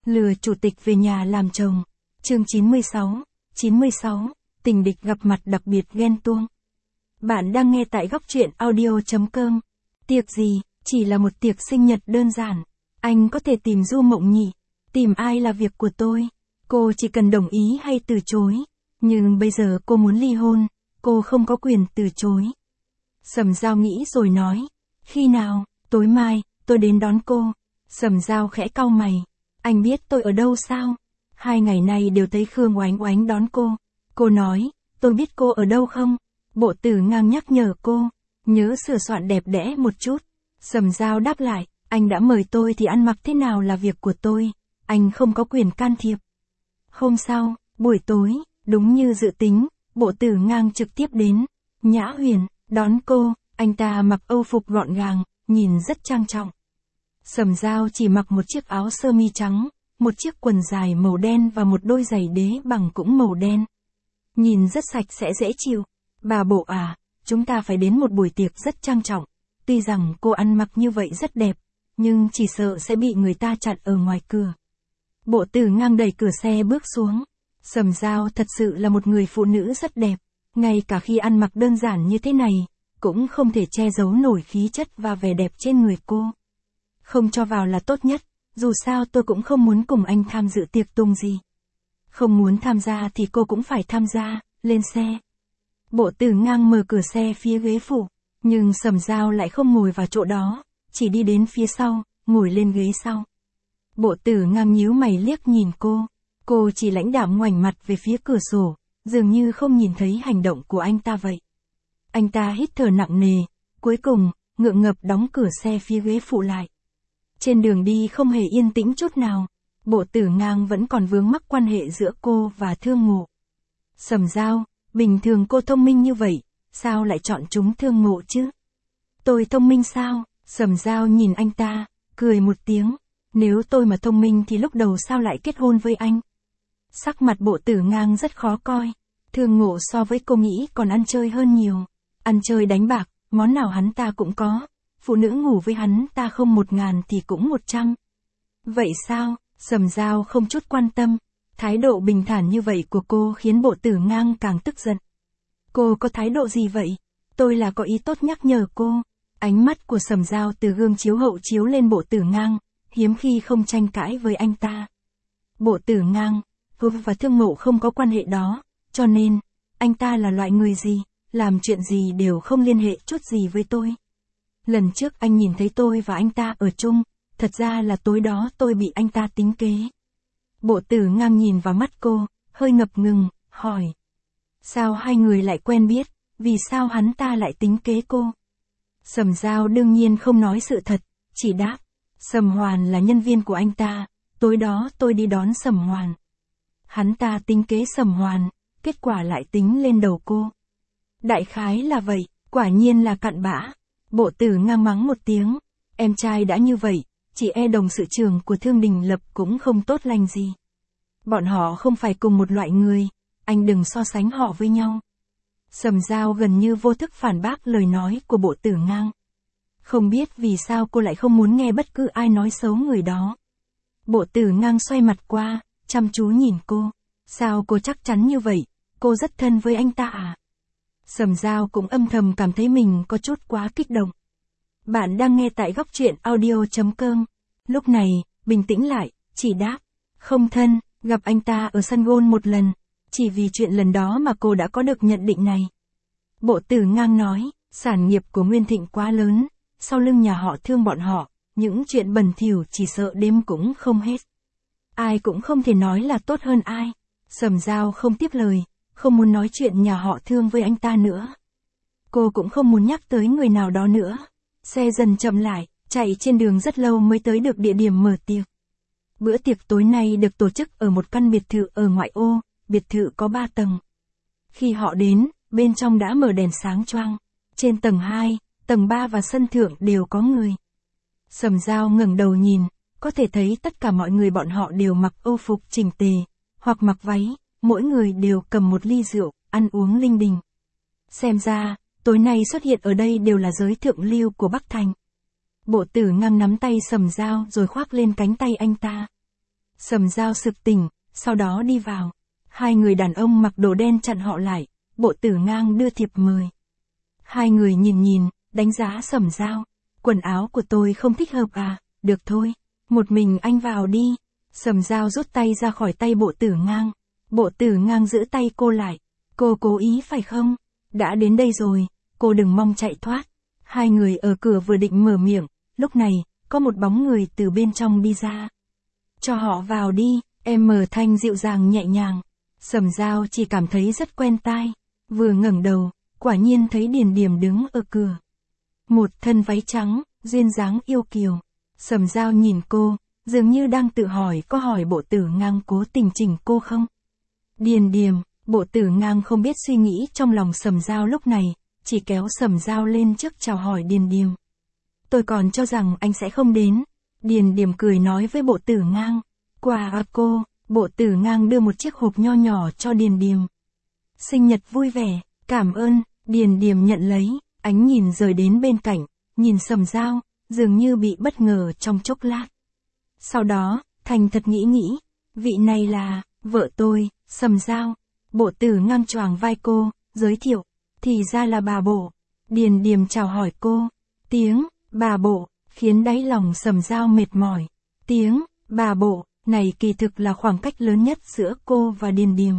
Lừa chủ tịch về nhà làm chồng. Chương 96, tình địch gặp mặt đặc biệt ghen tuông. Bạn đang nghe tại góc truyện audio.com. Tiệc gì, chỉ là một tiệc sinh nhật đơn giản. Anh có thể tìm Du Mộng Nhị. Tìm ai là việc của tôi. Cô chỉ cần đồng ý hay từ chối. Nhưng bây giờ cô muốn ly hôn, cô không có quyền từ chối. Sầm Dao nghĩ rồi nói. Khi nào, tối mai, tôi đến đón cô. Sầm Dao khẽ cau mày. Anh biết tôi ở đâu sao? 2 ngày nay đều thấy Khương Oánh Oánh đón cô. Cô nói, tôi biết cô ở đâu không? Bộ Tử Ngang nhắc nhở cô, nhớ sửa soạn đẹp đẽ một chút. Sầm Dao đáp lại, anh đã mời tôi thì ăn mặc thế nào là việc của tôi, anh không có quyền can thiệp. Hôm sau, buổi tối, đúng như dự tính, Bộ Tử Ngang trực tiếp đến. Nhã Huyền, đón cô, anh ta mặc âu phục gọn gàng, nhìn rất trang trọng. Sầm Dao chỉ mặc một chiếc áo sơ mi trắng, một chiếc quần dài màu đen và một đôi giày đế bằng cũng màu đen. Nhìn rất sạch sẽ dễ chịu. Bà Bộ à, chúng ta phải đến một buổi tiệc rất trang trọng. Tuy rằng cô ăn mặc như vậy rất đẹp, nhưng chỉ sợ sẽ bị người ta chặn ở ngoài cửa. Bộ Tử Ngang đẩy cửa xe bước xuống. Sầm Dao thật sự là một người phụ nữ rất đẹp. Ngay cả khi ăn mặc đơn giản như thế này, cũng không thể che giấu nổi khí chất và vẻ đẹp trên người cô. Không cho vào là tốt nhất, dù sao tôi cũng không muốn cùng anh tham dự tiệc tùng gì. Không muốn tham gia thì cô cũng phải tham gia, lên xe. Bộ Tử Ngang mở cửa xe phía ghế phụ, nhưng Sầm Dao lại không ngồi vào chỗ đó, chỉ đi đến phía sau, ngồi lên ghế sau. Bộ Tử Ngang nhíu mày liếc nhìn cô chỉ lãnh đạm ngoảnh mặt về phía cửa sổ, dường như không nhìn thấy hành động của anh ta vậy. Anh ta hít thở nặng nề, cuối cùng, ngượng ngập đóng cửa xe phía ghế phụ lại. Trên đường đi không hề yên tĩnh chút nào, Bộ Tử Ngang vẫn còn vướng mắc quan hệ giữa cô và Thương Ngộ. Sầm Dao, bình thường cô thông minh như vậy, sao lại chọn chúng Thương Ngộ chứ? Tôi thông minh sao? Sầm Dao nhìn anh ta, cười một tiếng. Nếu tôi mà thông minh thì lúc đầu sao lại kết hôn với anh? Sắc mặt Bộ Tử Ngang rất khó coi. Thương Ngộ so với cô nghĩ còn ăn chơi hơn nhiều. Ăn chơi đánh bạc, món nào hắn ta cũng có. Phụ nữ ngủ với hắn ta không 1.000 thì cũng 100. Vậy sao? Sầm Dao không chút quan tâm. Thái độ bình thản như vậy của cô khiến Bộ Tử Ngang càng tức giận. Cô có thái độ gì vậy? Tôi là có ý tốt nhắc nhở cô. Ánh mắt của Sầm Dao từ gương chiếu hậu chiếu lên Bộ Tử Ngang, hiếm khi không tranh cãi với anh ta. Bộ Tử Ngang, cô và Thương Ngộ không có quan hệ đó, cho nên, anh ta là loại người gì, làm chuyện gì đều không liên hệ chút gì với tôi. Lần trước anh nhìn thấy tôi và anh ta ở chung, thật ra là tối đó tôi bị anh ta tính kế. Bộ Tử Ngang nhìn vào mắt cô, hơi ngập ngừng, hỏi. Sao hai người lại quen biết, vì sao hắn ta lại tính kế cô? Sầm Dao đương nhiên không nói sự thật, chỉ đáp. Sầm Hoàn là nhân viên của anh ta, tối đó tôi đi đón Sầm Hoàn. Hắn ta tính kế Sầm Hoàn, kết quả lại tính lên đầu cô. Đại khái là vậy, quả nhiên là cặn bã. Bộ Tử Ngang mắng một tiếng, em trai đã như vậy, chỉ e đồng sự trưởng của Thương Đình Lập cũng không tốt lành gì. Bọn họ không phải cùng một loại người, anh đừng so sánh họ với nhau. Sầm Dao gần như vô thức phản bác lời nói của Bộ Tử Ngang. Không biết vì sao cô lại không muốn nghe bất cứ ai nói xấu người đó. Bộ Tử Ngang xoay mặt qua, chăm chú nhìn cô. Sao cô chắc chắn như vậy, cô rất thân với anh ta à? Sầm Dao cũng âm thầm cảm thấy mình có chút quá kích động. Bạn đang nghe tại góc truyện audio.com. Lúc này, bình tĩnh lại, chỉ đáp. Không thân, gặp anh ta ở sân golf một lần. Chỉ vì chuyện lần đó mà cô đã có được nhận định này. Bộ Tử Ngang nói, sản nghiệp của Nguyên Thịnh quá lớn, sau lưng nhà họ Thương bọn họ, những chuyện bẩn thỉu chỉ sợ đếm cũng không hết. Ai cũng không thể nói là tốt hơn ai. Sầm Dao không tiếp lời, không muốn nói chuyện nhà họ Thương với anh ta nữa. Cô cũng không muốn nhắc tới người nào đó nữa. Xe dần chậm lại, chạy trên đường rất lâu mới tới được địa điểm mở tiệc. Bữa tiệc tối nay được tổ chức ở một căn biệt thự ở ngoại ô, biệt thự có 3 tầng. Khi họ đến, bên trong đã mở đèn sáng choang. Trên tầng 2, tầng 3 và sân thượng đều có người. Sầm Dao ngẩng đầu nhìn, có thể thấy tất cả mọi người bọn họ đều mặc âu phục chỉnh tề, hoặc mặc váy, mỗi người đều cầm một ly rượu, ăn uống linh đình. Xem ra, tối nay xuất hiện ở đây đều là giới thượng lưu của Bắc Thành. Bộ Tử Ngang nắm tay Sầm Dao rồi khoác lên cánh tay anh ta. Sầm Dao sực tỉnh, sau đó đi vào. Hai người đàn ông mặc đồ đen chặn họ lại, Bộ Tử Ngang đưa thiệp mời. Hai người nhìn, đánh giá Sầm Dao. Quần áo của tôi không thích hợp à, được thôi, một mình anh vào đi. Sầm Dao rút tay ra khỏi tay Bộ Tử Ngang. Bộ Tử Ngang giữ tay cô lại. Cô cố ý phải không? Đã đến đây rồi, cô đừng mong chạy thoát. Hai người ở cửa vừa định mở miệng, lúc này, có một bóng người từ bên trong đi ra. Cho họ vào đi, em mở thanh dịu dàng nhẹ nhàng. Sầm Dao chỉ cảm thấy rất quen tai. Vừa ngẩng đầu, quả nhiên thấy Điền Điềm đứng ở cửa. Một thân váy trắng, duyên dáng yêu kiều. Sầm Dao nhìn cô, dường như đang tự hỏi có hỏi Bộ Tử Ngang cố tình chỉnh cô không? Điền Điềm, Bộ Tử Ngang không biết suy nghĩ trong lòng Sầm Dao lúc này, chỉ kéo Sầm Dao lên trước chào hỏi Điền Điềm. Tôi còn cho rằng anh sẽ không đến. Điền Điềm cười nói với Bộ Tử Ngang. Quà à cô, Bộ Tử Ngang đưa một chiếc hộp nho nhỏ cho Điền Điềm. Sinh nhật vui vẻ, cảm ơn, Điền Điềm nhận lấy, ánh nhìn rời đến bên cạnh, nhìn Sầm Dao, dường như bị bất ngờ trong chốc lát. Sau đó, thành thật nghĩ, vị này là, vợ tôi, Sầm Dao. Bộ Tử Ngang choàng vai cô, giới thiệu, thì ra là bà Bộ. Điền Điềm chào hỏi cô, tiếng, bà Bộ, khiến đáy lòng Sầm Dao mệt mỏi. Tiếng, bà Bộ, này kỳ thực là khoảng cách lớn nhất giữa cô và Điền Điềm.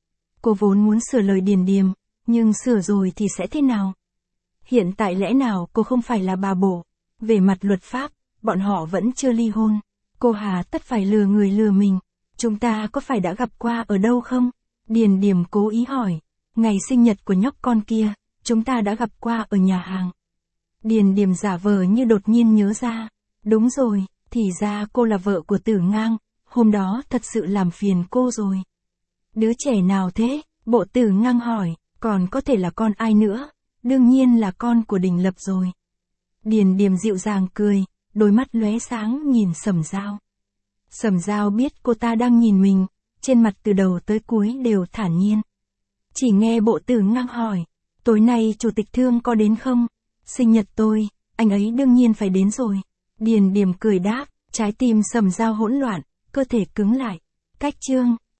Cô vốn muốn sửa lời Điền Điềm, nhưng sửa rồi thì sẽ thế nào? Hiện tại lẽ nào cô không phải là bà Bộ? Về mặt luật pháp, bọn họ vẫn chưa ly hôn. Cô hà tất phải lừa người lừa mình. Chúng ta có phải đã gặp qua ở đâu không? Điền Điềm cố ý hỏi. Ngày sinh nhật của nhóc con kia, chúng ta đã gặp qua ở nhà hàng. Điền Điềm giả vờ như đột nhiên nhớ ra. Đúng rồi, thì ra cô là vợ của Tử Ngang, hôm đó thật sự làm phiền cô rồi. Đứa trẻ nào thế? Bộ Tử Ngang hỏi, còn có thể là con ai nữa? Đương nhiên là con của Đình Lập rồi. Điền Điềm dịu dàng cười, đôi mắt lóe sáng nhìn Sầm Dao. Sầm Dao biết cô ta đang nhìn mình, trên mặt từ đầu tới cuối đều thản nhiên. Chỉ nghe Bộ Tử Ngang hỏi, tối nay Chủ tịch Thương có đến không? Sinh nhật tôi, anh ấy đương nhiên phải đến rồi. Điền Điềm cười đáp, trái tim Sầm Dao hỗn loạn, cơ thể cứng lại. Cách chương